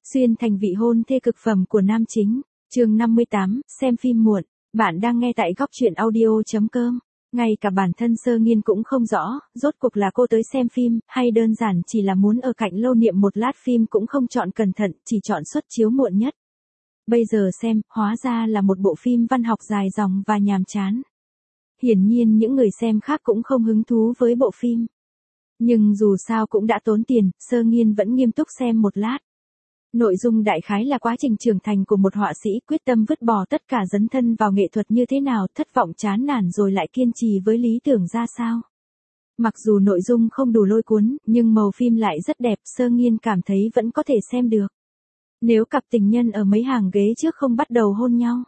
Xuyên thành vị hôn thê cực phẩm của nam chính. Chương 58, xem phim muộn. Bạn đang nghe tại góc truyện audio.com. Ngay cả bản thân Sơ Nghiên cũng không rõ, rốt cuộc là cô tới xem phim, hay đơn giản chỉ là muốn ở cạnh Lâu Niệm một lát, phim cũng không chọn cẩn thận, chỉ chọn suất chiếu muộn nhất. Bây giờ xem, hóa ra là một bộ phim văn học dài dòng và nhàm chán. Hiển nhiên những người xem khác cũng không hứng thú với bộ phim. Nhưng dù sao cũng đã tốn tiền, Sơ Nghiên vẫn nghiêm túc xem một lát. Nội dung đại khái là quá trình trưởng thành của một họa sĩ, quyết tâm vứt bỏ tất cả, dấn thân vào nghệ thuật như thế nào, thất vọng chán nản rồi lại kiên trì với lý tưởng ra sao. Mặc dù nội dung không đủ lôi cuốn, nhưng màu phim lại rất đẹp, Sơ Nghiên cảm thấy vẫn có thể xem được. Nếu cặp tình nhân ở mấy hàng ghế trước không bắt đầu hôn nhau.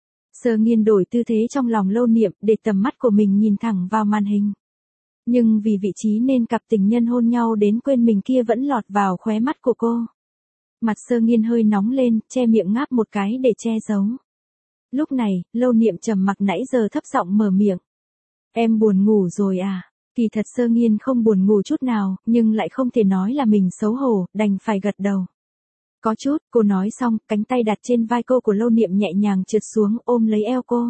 Sơ Nghiên đổi tư thế trong lòng Lâu Niệm, để tầm mắt của mình nhìn thẳng vào màn hình. Nhưng vì vị trí nên cặp tình nhân hôn nhau đến quên mình kia vẫn lọt vào khóe mắt của cô. Mặt Sơ Nghiên hơi nóng lên, che miệng ngáp một cái để che giấu. Lúc này, Lâu Niệm trầm mặc nãy giờ thấp giọng mở miệng. Em buồn ngủ rồi à? Kỳ thật Sơ Nghiên không buồn ngủ chút nào, nhưng lại không thể nói là mình xấu hổ, đành phải gật đầu. Có chút, cô nói xong, cánh tay đặt trên vai cô của Lâu Niệm nhẹ nhàng trượt xuống, ôm lấy eo cô.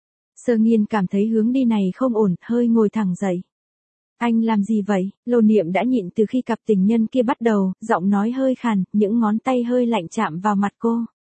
Sơ Nghiên cảm thấy hướng đi này không ổn, hơi ngồi thẳng dậy. Anh làm gì vậy? Lâu Niệm đã nhịn từ khi cặp tình nhân kia bắt đầu, giọng nói hơi khàn, những ngón tay hơi lạnh chạm vào mặt cô.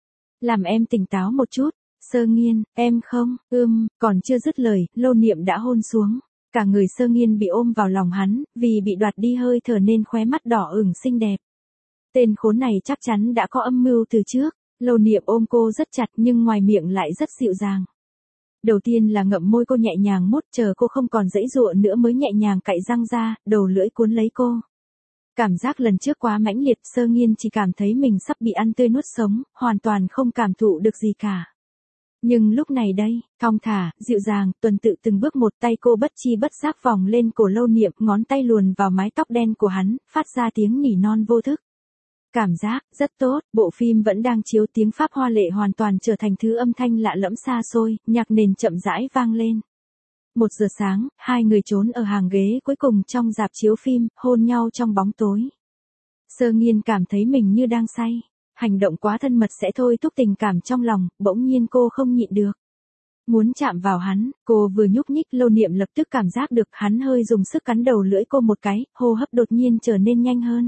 Làm em tỉnh táo một chút. Sơ Nghiên, em không, còn chưa dứt lời, Lâu Niệm đã hôn xuống. Cả người Sơ Nghiên bị ôm vào lòng hắn, vì bị đoạt đi hơi thở nên khóe mắt đỏ ửng xinh đẹp. Tên khốn này chắc chắn đã có âm mưu từ trước. Lâu Niệm ôm cô rất chặt nhưng ngoài miệng lại rất dịu dàng. Đầu tiên là ngậm môi cô nhẹ nhàng mút, chờ cô không còn giãy giụa nữa mới nhẹ nhàng cạy răng ra, đầu lưỡi cuốn lấy cô. Cảm giác lần trước quá mãnh liệt, Sơ Nghiên chỉ cảm thấy mình sắp bị ăn tươi nuốt sống, hoàn toàn không cảm thụ được gì cả. Nhưng lúc này đây, thong thả, dịu dàng, tuần tự từng bước một, tay cô bất chi bất giác vòng lên cổ Lâu Niệm, ngón tay luồn vào mái tóc đen của hắn, phát ra tiếng nỉ non vô thức. Cảm giác rất tốt, bộ phim vẫn đang chiếu, tiếng Pháp hoa lệ hoàn toàn trở thành thứ âm thanh lạ lẫm xa xôi, nhạc nền chậm rãi vang lên. 1 giờ sáng, hai người trốn ở hàng ghế cuối cùng trong rạp chiếu phim, hôn nhau trong bóng tối. Sơ Nghiên cảm thấy mình như đang say. Hành động quá thân mật sẽ thôi thúc tình cảm trong lòng, bỗng nhiên cô không nhịn được. Muốn chạm vào hắn, cô vừa nhúc nhích, Lâu Niệm lập tức cảm giác được hắn hơi dùng sức cắn đầu lưỡi cô một cái, hô hấp đột nhiên trở nên nhanh hơn.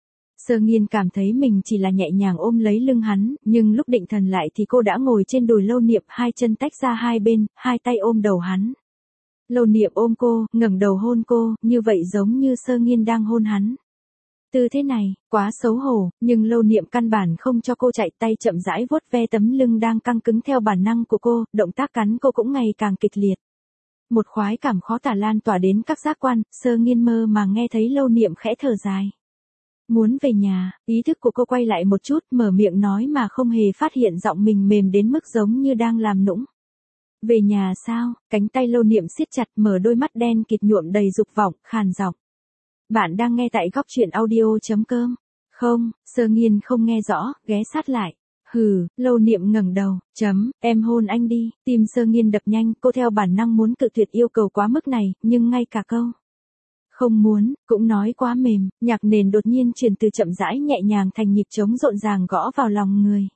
Sơ Nghiên cảm thấy mình chỉ là nhẹ nhàng ôm lấy lưng hắn, nhưng lúc định thần lại thì cô đã ngồi trên đùi Lâu Niệm, hai chân tách ra hai bên, hai tay ôm đầu hắn. Lâu Niệm ôm cô, ngẩng đầu hôn cô, như vậy giống như Sơ Nghiên đang hôn hắn. Tư thế này, quá xấu hổ, nhưng Lâu Niệm căn bản không cho cô chạy, tay chậm rãi vuốt ve tấm lưng đang căng cứng theo bản năng của cô, động tác cắn cô cũng ngày càng kịch liệt. Một khoái cảm khó tả lan tỏa đến các giác quan, Sơ Nghiên mơ mà nghe thấy Lâu Niệm khẽ thở dài. Muốn về nhà, ý thức của cô quay lại một chút, mở miệng nói mà không hề phát hiện giọng mình mềm đến mức giống như đang làm nũng. Về nhà sao? Cánh tay Lâu Niệm siết chặt, mở đôi mắt đen kịt nhuộm đầy dục vọng, khàn giọng. Bạn đang nghe tại góc truyện audio.com. Không, Sơ Nghiên không nghe rõ, ghé sát lại. Hừ, Lâu Niệm ngẩng đầu, em hôn anh đi. Tim Sơ Nghiên đập nhanh, cô theo bản năng muốn cự tuyệt yêu cầu quá mức này, nhưng ngay cả câu không muốn, cũng nói quá mềm, nhạc nền đột nhiên chuyển từ chậm rãi nhẹ nhàng thành nhịp trống rộn ràng gõ vào lòng người.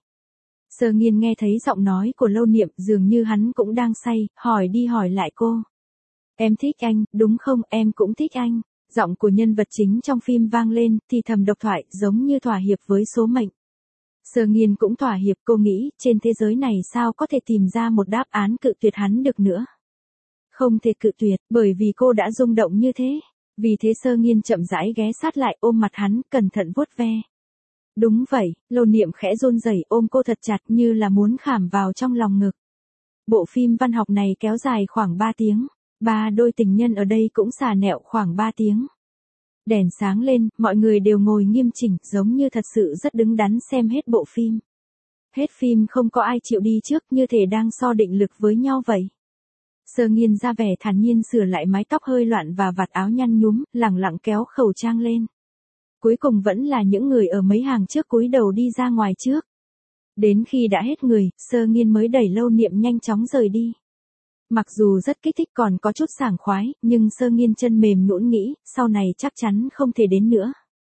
Sơ Nghiên nghe thấy giọng nói của Lâu Niệm, dường như hắn cũng đang say, hỏi đi hỏi lại cô. Em thích anh, đúng không? Em cũng thích anh. Giọng của nhân vật chính trong phim vang lên, thì thầm độc thoại, giống như thỏa hiệp với số mệnh. Sơ Nghiên cũng thỏa hiệp, cô nghĩ, trên thế giới này sao có thể tìm ra một đáp án cự tuyệt hắn được nữa. Không thể cự tuyệt, bởi vì cô đã rung động như thế. Vì thế Sơ Nghiên chậm rãi ghé sát lại, ôm mặt hắn, cẩn thận vuốt ve. Đúng vậy, Lâu Niệm khẽ run rẩy, ôm cô thật chặt như là muốn khảm vào trong lòng ngực. Bộ phim văn học này kéo dài khoảng 3 tiếng. 3 đôi tình nhân ở đây cũng xà nẹo khoảng 3 tiếng. Đèn sáng lên, mọi người đều ngồi nghiêm chỉnh, giống như thật sự rất đứng đắn xem hết bộ phim. Hết phim không có ai chịu đi trước, như thể đang so định lực với nhau vậy. Sơ Nghiên ra vẻ thản nhiên sửa lại mái tóc hơi loạn và vạt áo nhăn nhúm, lẳng lặng kéo khẩu trang lên. Cuối cùng vẫn là những người ở mấy hàng trước cúi đầu đi ra ngoài trước. Đến khi đã hết người, Sơ Nghiên mới đẩy Lâu Niệm nhanh chóng rời đi. Mặc dù rất kích thích còn có chút sảng khoái, nhưng Sơ Nghiên chân mềm nhũn nghĩ, sau này chắc chắn không thể đến nữa.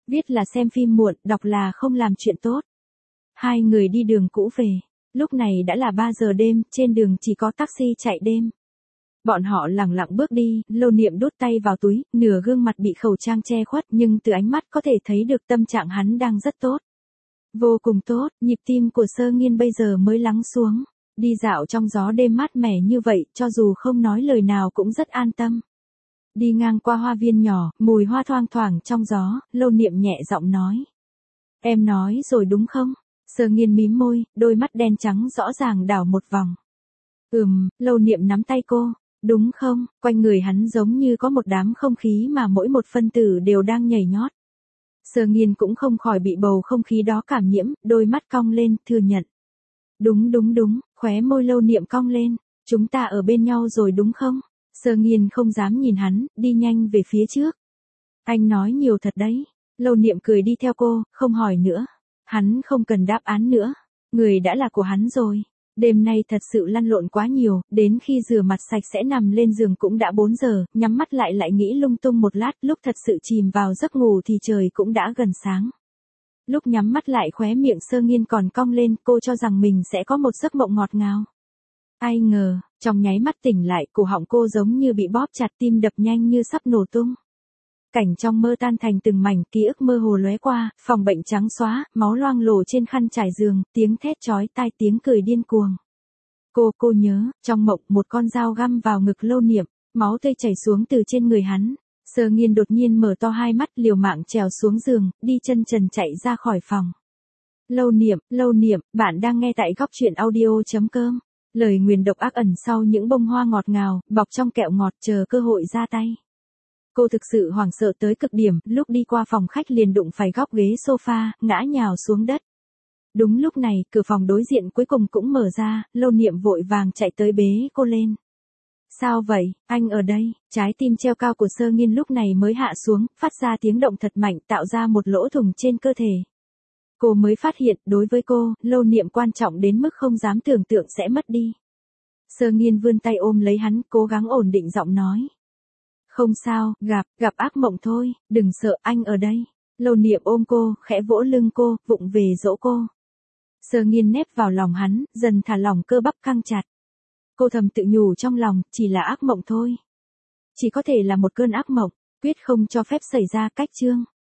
Viết là xem phim muộn, đọc là không làm chuyện tốt. Hai người đi đường cũ về. Lúc này đã là 3 giờ đêm, trên đường chỉ có taxi chạy đêm. Bọn họ lẳng lặng bước đi, Lâu Niệm đút tay vào túi, nửa gương mặt bị khẩu trang che khuất nhưng từ ánh mắt có thể thấy được tâm trạng hắn đang rất tốt. Vô cùng tốt, nhịp tim của Sơ Nghiên bây giờ mới lắng xuống. Đi dạo trong gió đêm mát mẻ như vậy, cho dù không nói lời nào cũng rất an tâm. Đi ngang qua hoa viên nhỏ, mùi hoa thoang thoảng trong gió, Lâu Niệm nhẹ giọng nói. Em nói rồi đúng không? Sơ Nghiên mím môi, đôi mắt đen trắng rõ ràng đảo một vòng. Lâu Niệm nắm tay cô. Đúng không? Quanh người hắn giống như có một đám không khí mà mỗi một phân tử đều đang nhảy nhót. Sơ Nghiên cũng không khỏi bị bầu không khí đó cảm nhiễm, đôi mắt cong lên, thừa nhận. Đúng, khóe môi Lâu Niệm cong lên. Chúng ta ở bên nhau rồi đúng không? Sơ Nghiên không dám nhìn hắn, đi nhanh về phía trước. Anh nói nhiều thật đấy. Lâu Niệm cười đi theo cô, không hỏi nữa. Hắn không cần đáp án nữa. Người đã là của hắn rồi. Đêm nay thật sự lăn lộn quá nhiều, đến khi rửa mặt sạch sẽ nằm lên giường cũng đã 4 giờ, nhắm mắt lại nghĩ lung tung một lát, lúc thật sự chìm vào giấc ngủ thì trời cũng đã gần sáng. Lúc nhắm mắt lại khóe miệng Sơ Nghiên còn cong lên, cô cho rằng mình sẽ có một giấc mộng ngọt ngào. Ai ngờ, trong nháy mắt tỉnh lại, cổ họng cô giống như bị bóp chặt, tim đập nhanh như sắp nổ tung. Cảnh trong mơ tan thành từng mảnh, ký ức mơ hồ lóe qua, phòng bệnh trắng xóa, máu loang lổ trên khăn trải giường, tiếng thét chói tai, tiếng cười điên cuồng. Cô nhớ, trong mộng một con dao găm vào ngực Lâu Niệm, máu tươi chảy xuống từ trên người hắn. Sơ Nghiên đột nhiên mở to hai mắt, liều mạng trèo xuống giường, đi chân trần chạy ra khỏi phòng. Lâu Niệm, bạn đang nghe tại Góc Chuyện Audio.com. Lời nguyền độc ác ẩn sau những bông hoa ngọt ngào, bọc trong kẹo ngọt chờ cơ hội ra tay. Cô thực sự hoảng sợ tới cực điểm, lúc đi qua phòng khách liền đụng phải góc ghế sofa, ngã nhào xuống đất. Đúng lúc này, cửa phòng đối diện cuối cùng cũng mở ra, Lâu Niệm vội vàng chạy tới bế cô lên. Sao vậy, anh ở đây? Trái tim treo cao của Sơ Nghiên lúc này mới hạ xuống, phát ra tiếng động thật mạnh tạo ra một lỗ thủng trên cơ thể. Cô mới phát hiện, đối với cô, Lâu Niệm quan trọng đến mức không dám tưởng tượng sẽ mất đi. Sơ Nghiên vươn tay ôm lấy hắn, cố gắng ổn định giọng nói. Không sao, gặp ác mộng thôi, đừng sợ, anh ở đây. Lâu Niệm ôm cô, khẽ vỗ lưng cô, vụng về dỗ cô. Sơ Nghiên nép vào lòng hắn, dần thả lỏng cơ bắp căng chặt. Cô thầm tự nhủ trong lòng, chỉ là ác mộng thôi. Chỉ có thể là một cơn ác mộng, quyết không cho phép xảy ra. Cách chương